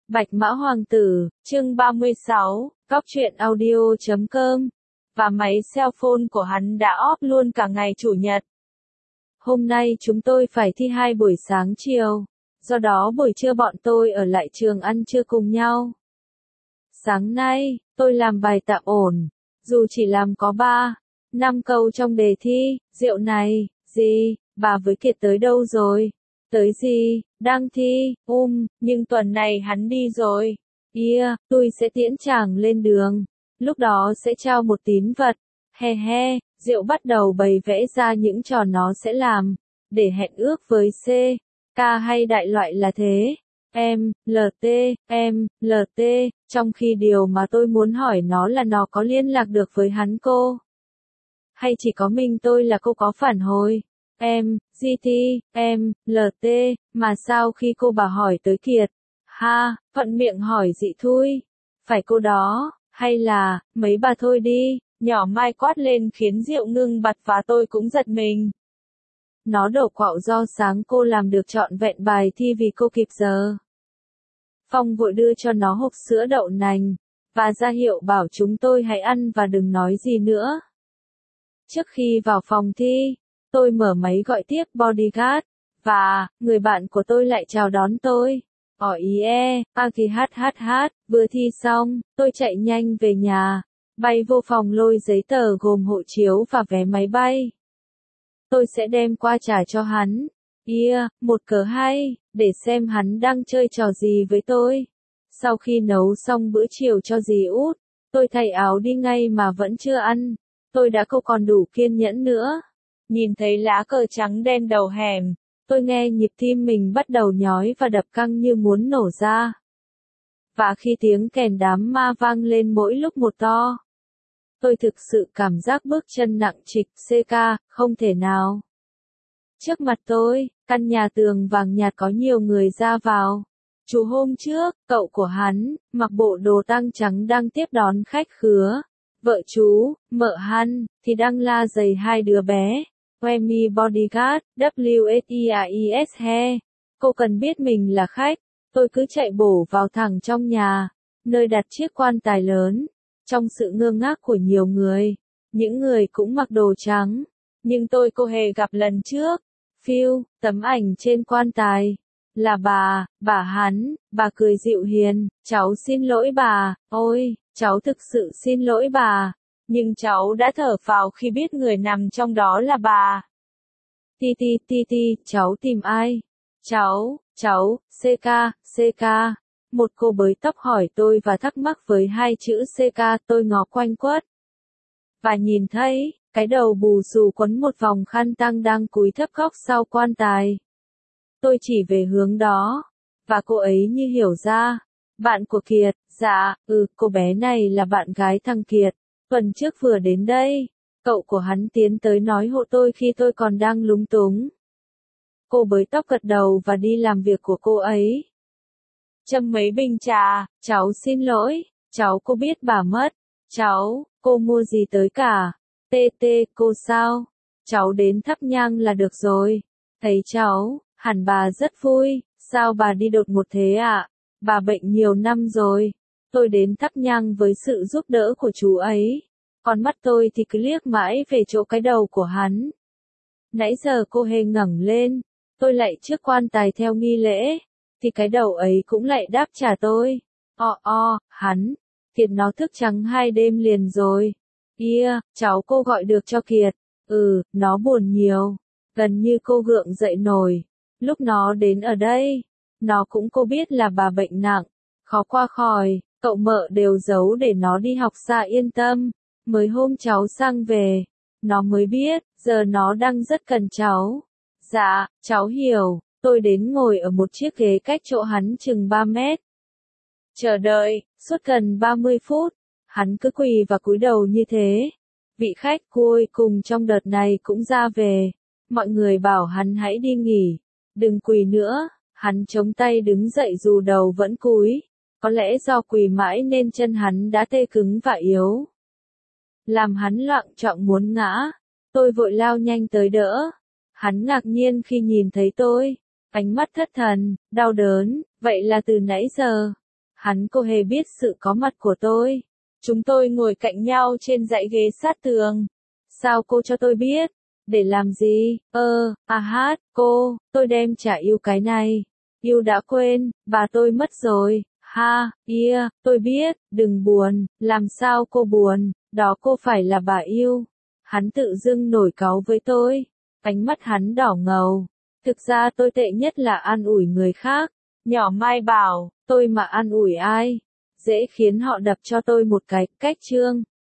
Bạch Mã Hoàng tử, chương 36, góc truyện audio.com. Và máy cell phone của hắn đã off luôn cả ngày Chủ nhật. Hôm nay chúng tôi phải thi 2 buổi sáng chiều, do đó buổi trưa bọn tôi ở lại trường ăn trưa cùng nhau. Sáng nay, tôi làm bài tạm ổn, dù chỉ làm có 5 câu trong đề thi. Rượu này, gì, bà với Kiệt tới đâu rồi? Tới gì, đang thi, nhưng tuần này hắn đi rồi. Tôi sẽ tiễn chàng lên đường, lúc đó sẽ trao một tín vật. He he, Diệu bắt đầu bày vẽ ra những trò nó sẽ làm, để hẹn ước với C, K hay đại loại là thế. LT, trong khi điều mà tôi muốn hỏi nó là nó có liên lạc được với hắn cô? Hay chỉ có mình tôi là cô có phản hồi? GT, LT, mà sao khi cô bà hỏi tới Kiệt? Thuận miệng hỏi dị thui. Phải cô đó, hay là, mấy bà thôi đi, nhỏ Mai quát lên khiến Diệu ngưng bặt và tôi cũng giật mình. Nó đổ quạo do sáng cô làm được trọn vẹn bài thi vì cô kịp giờ. Phong vội đưa cho nó hộp sữa đậu nành, và ra hiệu bảo chúng tôi hãy ăn và đừng nói gì nữa. Trước khi vào phòng thi, tôi mở máy gọi tiếp bodyguard, và, người bạn của tôi lại chào đón tôi. Vừa thi xong, tôi chạy nhanh về nhà, bay vô phòng lôi giấy tờ gồm hộ chiếu và vé máy bay. Tôi sẽ đem qua trả cho hắn. Một cớ hay, để xem hắn đang chơi trò gì với tôi. Sau khi nấu xong bữa chiều cho dì út, tôi thay áo đi ngay mà vẫn chưa ăn. Tôi đã không còn đủ kiên nhẫn nữa. Nhìn thấy lá cờ trắng đen đầu hẻm, tôi nghe nhịp tim mình bắt đầu nhói và đập căng như muốn nổ ra. Và khi tiếng kèn đám ma vang lên mỗi lúc một to, tôi thực sự cảm giác bước chân nặng trịch. CK, không thể nào. Trước mặt tôi, căn nhà tường vàng nhạt có nhiều người ra vào. Chú hôm trước, cậu của hắn, mặc bộ đồ tang trắng đang tiếp đón khách khứa. Vợ chú, mợ hắn, thì đang la giày 2 đứa bé. Wemi bodyguard, WSIAIS he. Cô cần biết mình là khách. Tôi cứ chạy bổ vào thẳng trong nhà, nơi đặt chiếc quan tài lớn. Trong sự ngơ ngác của nhiều người, những người cũng mặc đồ trắng, nhưng cô hề gặp lần trước. Phiêu, tấm ảnh trên quan tài là bà hắn. Bà cười dịu hiền. Cháu xin lỗi bà. Ôi, cháu thực sự xin lỗi bà. Nhưng cháu đã thở phào khi biết người nằm trong đó là bà. Cháu tìm ai? Cháu, CK. Một cô bới tóc hỏi tôi và thắc mắc với 2 chữ CK. Tôi ngó quanh quất và nhìn thấy cái đầu bù xù quấn một vòng khăn tang đang cúi thấp góc sau quan tài. Tôi chỉ về hướng đó, và cô ấy như hiểu ra. Bạn của Kiệt. Dạ, cô bé này là bạn gái thằng Kiệt, tuần trước vừa đến đây. Cậu của hắn tiến tới nói hộ tôi khi tôi còn đang lúng túng. Cô bới tóc gật đầu và đi làm việc của cô ấy. Châm mấy bình trà. Cháu xin lỗi, cô biết bà mất. Cô mua gì tới cả? Cô sao? Cháu đến thắp nhang là được rồi. Thấy cháu, hẳn bà rất vui. Sao bà đi đột ngột thế ạ? Bà bệnh nhiều năm rồi. Tôi đến thắp nhang với sự giúp đỡ của chú ấy. Còn mắt tôi thì cứ liếc mãi về chỗ cái đầu của hắn. Nãy giờ cô hề ngẩng lên. Tôi lạy trước quan tài theo nghi lễ, thì cái đầu ấy cũng lại đáp trả tôi. Hắn. Kiệt nó thức trắng 2 đêm liền rồi. Cháu cô gọi được cho Kiệt. Nó buồn nhiều. Gần như cô gượng dậy nổi. Lúc nó đến ở đây, nó cũng cô biết là bà bệnh nặng, khó qua khỏi, cậu mợ đều giấu để nó đi học xa yên tâm. Mới hôm cháu sang về, nó mới biết, giờ nó đang rất cần cháu. Dạ, cháu hiểu. Tôi đến ngồi ở một chiếc ghế cách chỗ hắn chừng 3 mét. Chờ đợi, suốt gần 30 phút, hắn cứ quỳ và cúi đầu như thế. Vị khách cuối cùng trong đợt này cũng ra về. Mọi người bảo hắn hãy đi nghỉ, đừng quỳ nữa. Hắn chống tay đứng dậy dù đầu vẫn cúi. Có lẽ do quỳ mãi nên chân hắn đã tê cứng và yếu, làm hắn loạng choạng muốn ngã. Tôi vội lao nhanh tới đỡ. Hắn ngạc nhiên khi nhìn thấy tôi, ánh mắt thất thần, đau đớn. Vậy là từ nãy giờ, Hắn cô hề biết sự có mặt của tôi. Chúng tôi ngồi cạnh nhau trên dãy ghế sát tường. Sao cô cho tôi biết? Để làm gì? Tôi đem trả yêu cái này. Yêu đã quên, và tôi mất rồi. Ha, tôi biết, đừng buồn, làm sao cô buồn, đó cô phải là bà yêu. Hắn tự dưng nổi cáu với tôi. Ánh mắt hắn đỏ ngầu. Thực ra tôi tệ nhất là an ủi người khác. Nhỏ Mai bảo, tôi mà an ủi ai? Dễ khiến họ đập cho tôi một cái cách chương.